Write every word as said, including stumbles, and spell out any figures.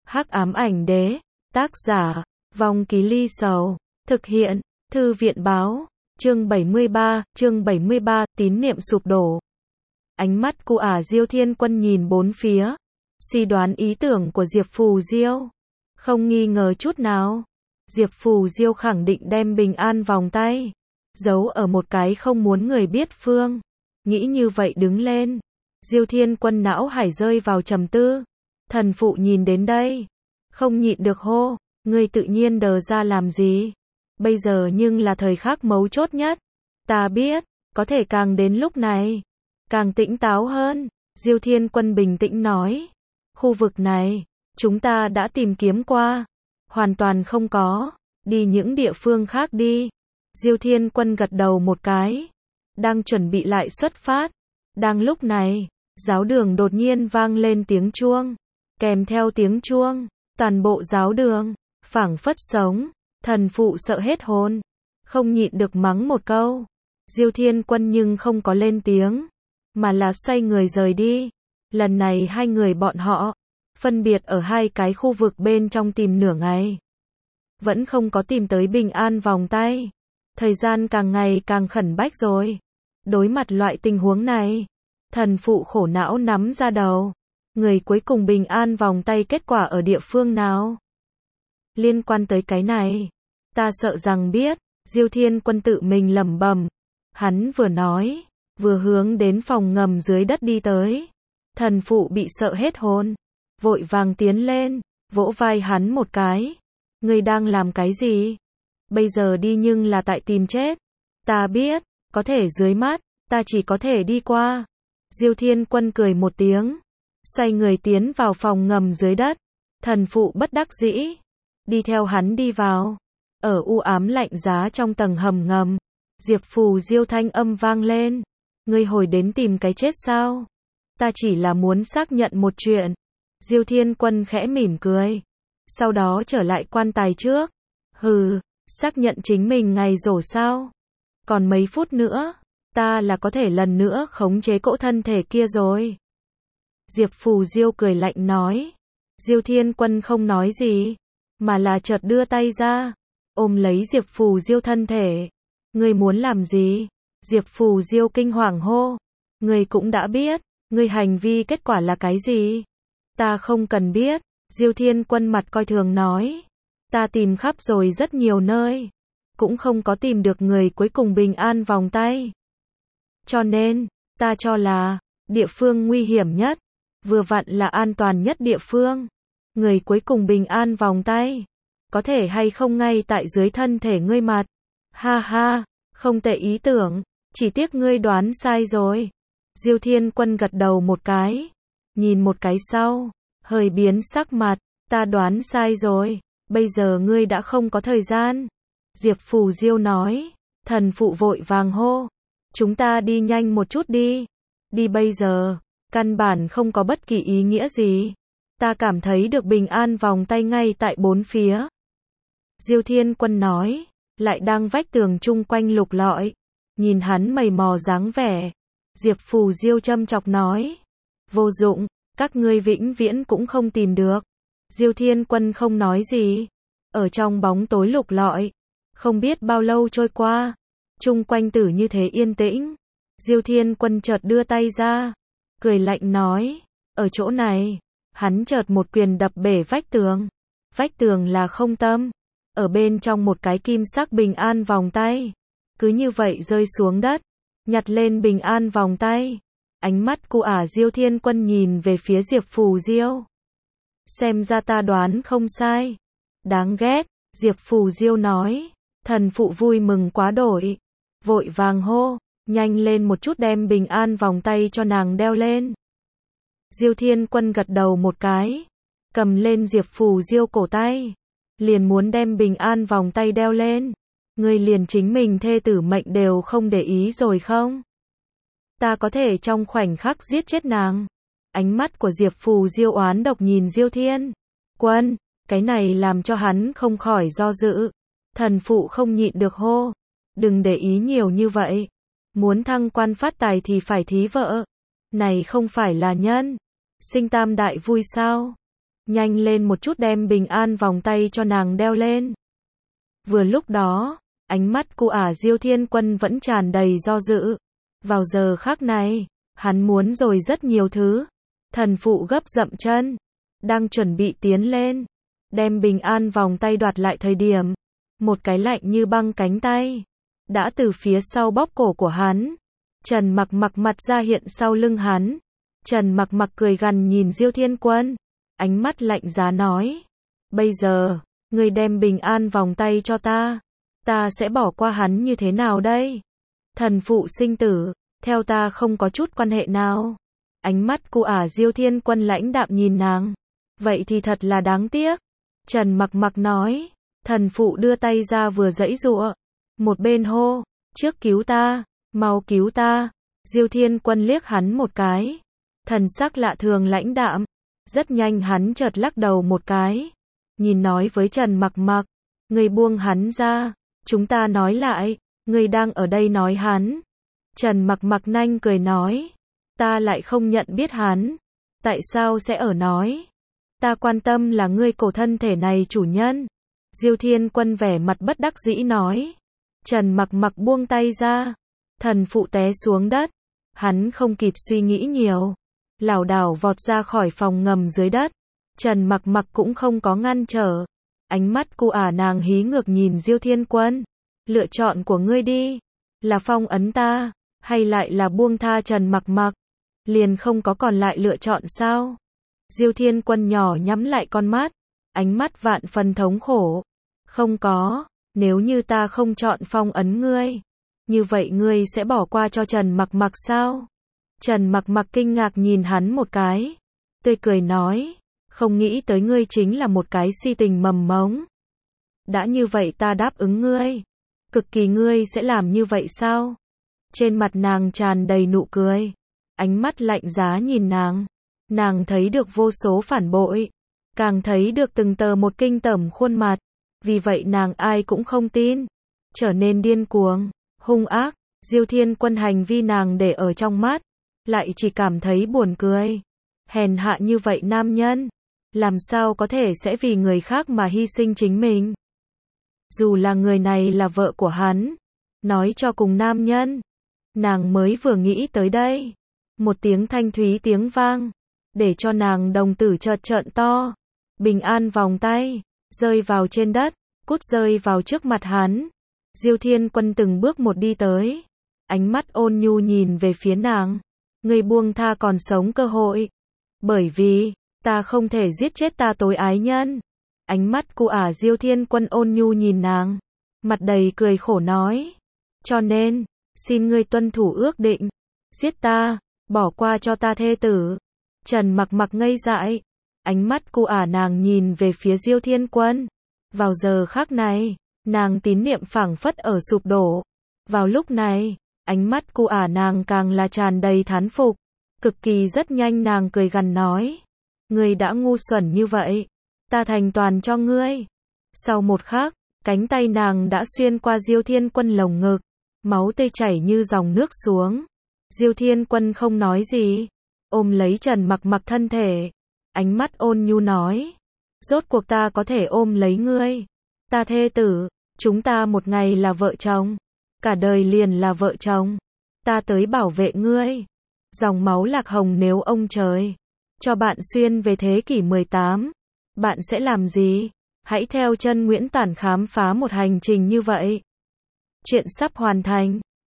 Hắc ám ảnh đế, tác giả, Vong Ký Ly Sầu, thực hiện, Thư viện báo, chương bảy mươi ba, chương bảy mươi ba, tín niệm sụp đổ. Ánh mắt của ả Diêu Thiên Quân nhìn bốn phía, suy đoán ý tưởng của Diệp Phù Diêu. Không nghi ngờ chút nào, Diệp Phù Diêu khẳng định đem bình an vòng tay, giấu ở một cái không muốn người biết phương. Nghĩ như vậy đứng lên, Diêu Thiên Quân não hải rơi vào trầm tư. Thần phụ nhìn đến đây, không nhịn được hô, ngươi tự nhiên đờ ra làm gì? Bây giờ nhưng là thời khắc mấu chốt nhất. Ta biết, có thể càng đến lúc này, càng tỉnh táo hơn. Diêu Thiên Quân bình tĩnh nói, khu vực này, chúng ta đã tìm kiếm qua, hoàn toàn không có, đi những địa phương khác đi. Diêu Thiên Quân gật đầu một cái, đang chuẩn bị lại xuất phát. Đang lúc này, giáo đường đột nhiên vang lên tiếng chuông. Kèm theo tiếng chuông, toàn bộ giáo đường, phảng phất sống. Thần phụ sợ hết hồn, không nhịn được mắng một câu. Diêu Thiên Quân nhưng không có lên tiếng, mà là xoay người rời đi. Lần này hai người bọn họ, phân biệt ở hai cái khu vực bên trong tìm nửa ngày. Vẫn không có tìm tới bình an vòng tay. Thời gian càng ngày càng khẩn bách rồi. Đối mặt loại tình huống này, thần phụ khổ não nắm ra đầu. Người cuối cùng bình an vòng tay kết quả ở địa phương nào? Liên quan tới cái này, ta sợ rằng biết. Diêu Thiên Quân tự mình lẩm bẩm. Hắn vừa nói, vừa hướng đến phòng ngầm dưới đất đi tới. Thần phụ bị sợ hết hồn, vội vàng tiến lên, vỗ vai hắn một cái. Ngươi đang làm cái gì? Bây giờ đi nhưng là tại tìm chết. Ta biết, có thể dưới mắt, ta chỉ có thể đi qua. Diêu Thiên Quân cười một tiếng, xoay người tiến vào phòng ngầm dưới đất. Thần phụ bất đắc dĩ, đi theo hắn đi vào. Ở u ám lạnh giá trong tầng hầm ngầm, Diệp Phù Diêu thanh âm vang lên. Ngươi hồi đến tìm cái chết sao? Ta chỉ là muốn xác nhận một chuyện. Diêu Thiên Quân khẽ mỉm cười, sau đó trở lại quan tài trước. Hừ, xác nhận chính mình ngày rổ sao? Còn mấy phút nữa, ta là có thể lần nữa khống chế cỗ thân thể kia rồi. Diệp Phù Diêu cười lạnh nói. Diêu Thiên Quân không nói gì, mà là chợt đưa tay ra, ôm lấy Diệp Phù Diêu thân thể. Ngươi muốn làm gì? Diệp Phù Diêu kinh hoàng hô. Ngươi cũng đã biết, ngươi hành vi kết quả là cái gì? Ta không cần biết. Diêu Thiên Quân mặt coi thường nói. Ta tìm khắp rồi rất nhiều nơi, cũng không có tìm được người cuối cùng bình an vòng tay. Cho nên, ta cho là, địa phương nguy hiểm nhất, vừa vặn là an toàn nhất địa phương. Người cuối cùng bình an vòng tay, có thể hay không ngay tại dưới thân thể ngươi mặt. Ha ha, không tệ ý tưởng, chỉ tiếc ngươi đoán sai rồi. Diêu Thiên Quân gật đầu một cái, nhìn một cái sau, hơi biến sắc mặt. Ta đoán sai rồi, bây giờ ngươi đã không có thời gian. Diệp Phù Diêu nói. Thần phụ vội vàng hô. Chúng ta đi nhanh một chút đi. Đi bây giờ, căn bản không có bất kỳ ý nghĩa gì. Ta cảm thấy được bình an vòng tay ngay tại bốn phía. Diêu Thiên Quân nói, lại đang vách tường chung quanh lục lọi. Nhìn hắn mày mò dáng vẻ, Diệp Phù Diêu châm chọc nói. Vô dụng, các ngươi vĩnh viễn cũng không tìm được. Diêu Thiên Quân không nói gì, ở trong bóng tối lục lọi. Không biết bao lâu trôi qua, chung quanh tử như thế yên tĩnh. Diêu Thiên Quân chợt đưa tay ra, cười lạnh nói, ở chỗ này. Hắn chợt một quyền đập bể vách tường. Vách tường là không tâm, ở bên trong một cái kim sắc bình an vòng tay. Cứ như vậy rơi xuống đất, nhặt lên bình an vòng tay. Ánh mắt của ả Diêu Thiên Quân nhìn về phía Diệp Phù Diêu. Xem ra ta đoán không sai. Đáng ghét, Diệp Phù Diêu nói. Thần phụ vui mừng quá đổi, vội vàng hô, nhanh lên một chút đem bình an vòng tay cho nàng đeo lên. Diêu Thiên Quân gật đầu một cái, cầm lên Diệp Phù Diêu cổ tay, liền muốn đem bình an vòng tay đeo lên. Ngươi liền chính mình thê tử mệnh đều không để ý rồi không? Ta có thể trong khoảnh khắc giết chết nàng. Ánh mắt của Diệp Phù Diêu oán độc nhìn Diêu Thiên Quân, cái này làm cho hắn không khỏi do dự. Thần phụ không nhịn được hô, đừng để ý nhiều như vậy. Muốn thăng quan phát tài thì phải thí vợ. Này không phải là nhân sinh tam đại vui sao? nhanh lên một chút đem bình an vòng tay cho nàng đeo lên. Vừa lúc đó, ánh mắt của ả Diêu Thiên Quân vẫn tràn đầy do dự. Vào giờ khắc này, hắn muốn rồi rất nhiều thứ. Thần phụ gấp dậm chân, đang chuẩn bị tiến lên, đem bình an vòng tay đoạt lại thời điểm, một cái lạnh như băng cánh tay đã từ phía sau bóp cổ của hắn. Trần Mặc Mặc mặt ra hiện sau lưng hắn. Trần Mặc Mặc cười gằn nhìn Diêu Thiên Quân, ánh mắt lạnh giá nói: "Bây giờ, ngươi đem bình an vòng tay cho ta, ta sẽ bỏ qua hắn như thế nào đây? Thần phụ sinh tử, theo ta không có chút quan hệ nào." Ánh mắt của ả Diêu Thiên Quân lãnh đạm nhìn nàng. "Vậy thì thật là đáng tiếc." Trần Mặc Mặc nói. Thần phụ đưa tay ra vừa giãy giụa, một bên hô: "Trước cứu ta, mau cứu ta." Diêu Thiên Quân liếc hắn một cái, thần sắc lạ thường lãnh đạm. Rất nhanh hắn chợt lắc đầu một cái, nhìn nói với Trần Mặc Mặc: "Ngươi buông hắn ra, chúng ta nói lại, ngươi đang ở đây nói hắn." Trần Mặc Mặc nhanh cười nói: "Ta lại không nhận biết hắn, tại sao sẽ ở nói? Ta quan tâm là ngươi cổ thân thể này chủ nhân." Diêu Thiên Quân vẻ mặt bất đắc dĩ nói. Trần Mặc Mặc buông tay ra, thần phụ té xuống đất. Hắn không kịp suy nghĩ nhiều, lảo đảo vọt ra khỏi phòng ngầm dưới đất. Trần Mặc Mặc cũng không có ngăn trở. Ánh mắt của ả nàng hí ngược nhìn Diêu Thiên Quân. "Lựa chọn của ngươi đi, là phong ấn ta, hay lại là buông tha Trần Mặc Mặc? Liền không có còn lại lựa chọn sao?" Diêu Thiên Quân nhỏ nhắm lại con mắt, ánh mắt vạn phần thống khổ. "Không có, nếu như ta không chọn phong ấn ngươi, như vậy ngươi sẽ bỏ qua cho Trần Mặc Mặc sao?" Trần Mặc Mặc kinh ngạc nhìn hắn một cái, tươi cười nói: "Không nghĩ tới ngươi chính là một cái si tình mầm mống. Đã như vậy ta đáp ứng ngươi." "Cực kỳ ngươi sẽ làm như vậy sao?" Trên mặt nàng tràn đầy nụ cười, ánh mắt lạnh giá nhìn nàng. Nàng thấy được vô số phản bội, càng thấy được từng tờ một kinh tởm khuôn mặt. Vì vậy nàng ai cũng không tin, trở nên điên cuồng, hung ác. Diêu Thiên Quân hành vi nàng để ở trong mắt, lại chỉ cảm thấy buồn cười. Hèn hạ như vậy nam nhân, làm sao có thể sẽ vì người khác mà hy sinh chính mình? Dù là người này là vợ của hắn, nói cho cùng nam nhân. Nàng mới vừa nghĩ tới đây, một tiếng thanh thúy tiếng vang, để cho nàng đồng tử chợt trợn to. Bình an vòng tay rơi vào trên đất, cút rơi vào trước mặt hắn. Diêu Thiên Quân từng bước một đi tới, ánh mắt ôn nhu nhìn về phía nàng. "Ngươi buông tha còn sống cơ hội, bởi vì ta không thể giết chết ta tối ái nhân." Ánh mắt của ả Diêu Thiên Quân ôn nhu nhìn nàng, mặt đầy cười khổ nói: "Cho nên, xin ngươi tuân thủ ước định, giết ta, bỏ qua cho ta thê tử." Trần Mặc Mặc ngây dại, ánh mắt của ả nàng nhìn về phía Diêu Thiên Quân. Vào giờ khắc này, nàng tín niệm phảng phất ở sụp đổ. Vào lúc này, ánh mắt của ả nàng càng là tràn đầy thán phục. Cực kỳ rất nhanh nàng cười gằn nói: "Ngươi đã ngu xuẩn như vậy, ta thành toàn cho ngươi." Sau một khắc, cánh tay nàng đã xuyên qua Diêu Thiên Quân lồng ngực, máu tươi chảy như dòng nước xuống. Diêu Thiên Quân không nói gì, ôm lấy Trần Mặc Mặc thân thể, ánh mắt ôn nhu nói: "Rốt cuộc ta có thể ôm lấy ngươi, ta thê tử, chúng ta một ngày là vợ chồng, cả đời liền là vợ chồng, ta tới bảo vệ ngươi." Dòng máu lạc hồng nếu ông trời cho bạn xuyên về thế kỷ mười tám, bạn sẽ làm gì? Hãy theo chân Nguyễn Tản khám phá một hành trình như vậy. Chuyện sắp hoàn thành.